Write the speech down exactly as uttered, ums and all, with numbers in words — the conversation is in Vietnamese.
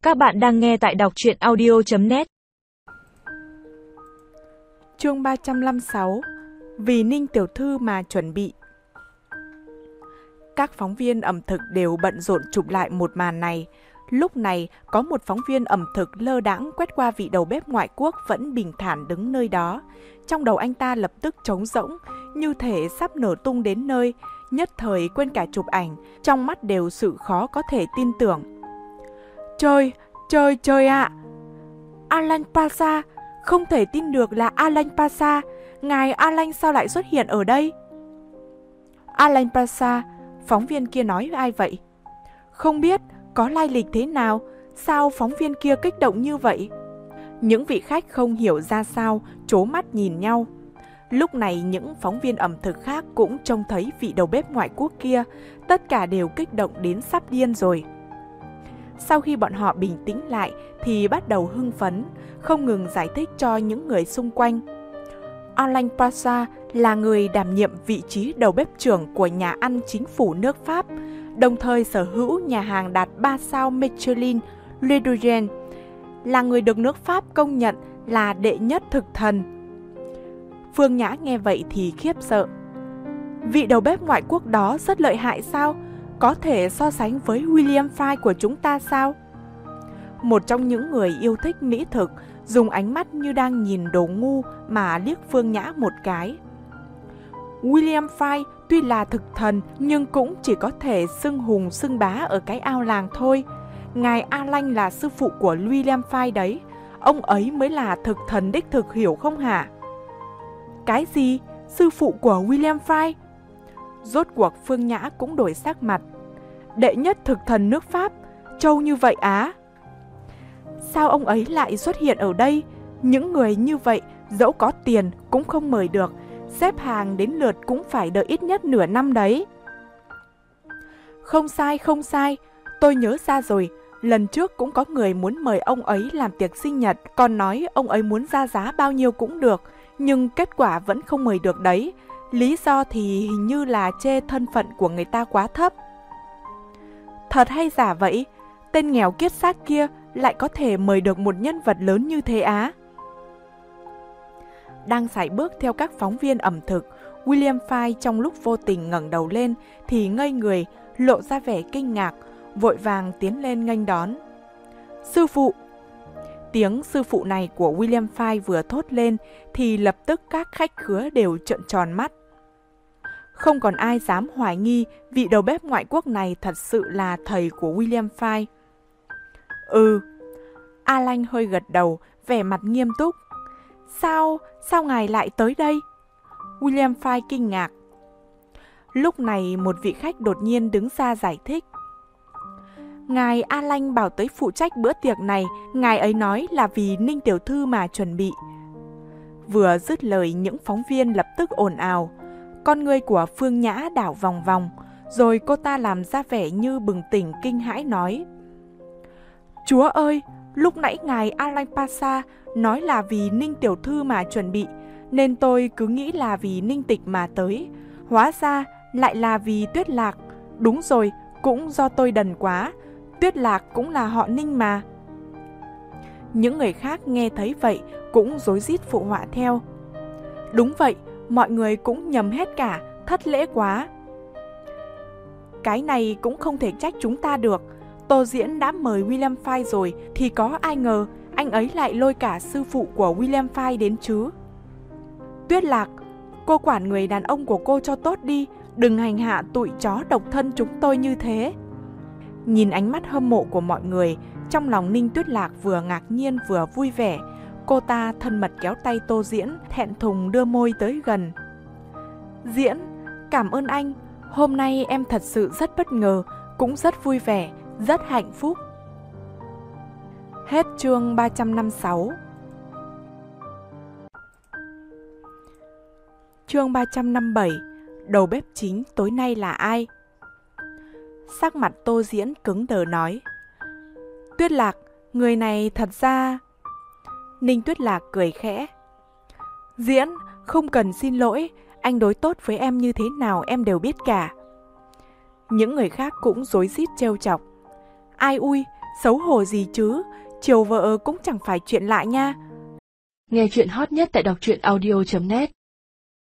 Các bạn đang nghe tại đọc truyện audio chấm net. Chương ba trăm lẻ sáu. Vì Ninh tiểu thư mà chuẩn bị. Các phóng viên ẩm thực đều bận rộn chụp lại một màn này. Lúc này, có một phóng viên ẩm thực lơ đãng quét qua vị đầu bếp ngoại quốc vẫn bình thản đứng nơi đó. Trong đầu anh ta lập tức trống rỗng, như thể sắp nổ tung đến nơi, nhất thời quên cả chụp ảnh, trong mắt đều sự khó có thể tin tưởng. Trời, trời, trời ạ! À. Alain Pasha, không thể tin được là Alain Pasha, ngài Alain sao lại xuất hiện ở đây? Alain Pasha, phóng viên kia nói với ai vậy? Không biết, có lai lịch thế nào, sao phóng viên kia kích động như vậy? Những vị khách không hiểu ra sao, trố mắt nhìn nhau. Lúc này những phóng viên ẩm thực khác cũng trông thấy vị đầu bếp ngoại quốc kia, tất cả đều kích động đến sắp điên rồi. Sau khi bọn họ bình tĩnh lại thì bắt đầu hưng phấn, không ngừng giải thích cho những người xung quanh. Alain Pasha là người đảm nhiệm vị trí đầu bếp trưởng của nhà ăn chính phủ nước Pháp, đồng thời sở hữu nhà hàng đạt ba sao Michelin, Le Deuxième, là người được nước Pháp công nhận là đệ nhất thực thần. Phương Nhã nghe vậy thì khiếp sợ. Vị đầu bếp ngoại quốc đó rất lợi hại sao? Có thể so sánh với William Fry của chúng ta sao? Một trong những người yêu thích mỹ thực dùng ánh mắt như đang nhìn đồ ngu mà liếc Phương Nhã một cái. William Fry tuy là thực thần nhưng cũng chỉ có thể xưng hùng xưng bá ở cái ao làng thôi. Ngài Alain là sư phụ của William Fry đấy. Ông ấy mới là thực thần đích thực, hiểu không hả? Cái gì? Sư phụ của William Fry? Rốt cuộc Phương Nhã cũng đổi sắc mặt. Đệ nhất thực thần nước Pháp, trâu như vậy á? Sao ông ấy lại xuất hiện ở đây? Những người như vậy dẫu có tiền cũng không mời được, xếp hàng đến lượt cũng phải đợi ít nhất nửa năm đấy. Không sai, không sai, tôi nhớ ra rồi. Lần trước cũng có người muốn mời ông ấy làm tiệc sinh nhật, còn nói ông ấy muốn ra giá bao nhiêu cũng được, nhưng kết quả vẫn không mời được đấy. Lý do thì hình như là chê thân phận của người ta quá thấp. Thật hay giả vậy? Tên nghèo kiết xác kia lại có thể mời được một nhân vật lớn như thế á? Đang sải bước theo các phóng viên ẩm thực, William Fry trong lúc vô tình ngẩng đầu lên thì ngây người, lộ ra vẻ kinh ngạc, vội vàng tiến lên nghênh đón. Sư phụ! Tiếng sư phụ này của William Fry vừa thốt lên thì lập tức các khách khứa đều trợn tròn mắt. Không còn ai dám hoài nghi vị đầu bếp ngoại quốc này thật sự là thầy của William Fry. Ừ, Alain hơi gật đầu, vẻ mặt nghiêm túc. Sao, sao ngài lại tới đây? William Fry kinh ngạc. Lúc này một vị khách đột nhiên đứng ra giải thích. Ngài Alain bảo tới phụ trách bữa tiệc này, ngài ấy nói là vì Ninh tiểu thư mà chuẩn bị. Vừa dứt lời những phóng viên lập tức ồn ào. Con người của Phương Nhã đảo vòng vòng, rồi cô ta làm ra vẻ như bừng tỉnh kinh hãi nói. Chúa ơi, lúc nãy ngài Alain Pasha nói là vì Ninh tiểu thư mà chuẩn bị, nên tôi cứ nghĩ là vì Ninh tịch mà tới. Hóa ra lại là vì Tuyết Lạc. Đúng rồi, cũng do tôi đần quá. Tuyết Lạc cũng là họ Ninh mà. Những người khác nghe thấy vậy cũng rối rít phụ họa theo. Đúng vậy, mọi người cũng nhầm hết cả, thất lễ quá. Cái này cũng không thể trách chúng ta được. Tô Diễn đã mời William Fry rồi thì có ai ngờ anh ấy lại lôi cả sư phụ của William Fry đến chứ. Tuyết Lạc, cô quản người đàn ông của cô cho tốt đi, đừng hành hạ tụi chó độc thân chúng tôi như thế. Nhìn ánh mắt hâm mộ của mọi người, trong lòng Ninh Tuyết Lạc vừa ngạc nhiên vừa vui vẻ. Cô ta thân mật kéo tay Tô Diễn, thẹn thùng đưa môi tới gần. Diễn, cảm ơn anh. Hôm nay em thật sự rất bất ngờ, cũng rất vui vẻ, rất hạnh phúc. Hết chương ba trăm năm mươi sáu. Chương ba trăm năm mươi bảy. Đầu bếp chính tối nay là ai? Sắc mặt Tô Diễn cứng đờ nói. Tuyết Lạc, người này thật ra... Ninh Tuyết Lạc cười khẽ. Diễn, không cần xin lỗi, anh đối tốt với em như thế nào em đều biết cả. Những người khác cũng rối rít trêu chọc. Ai ui, Xấu hổ gì chứ, chiều vợ cũng chẳng phải chuyện lạ nha. Nghe chuyện hot nhất tại đọc truyện audio chấm net.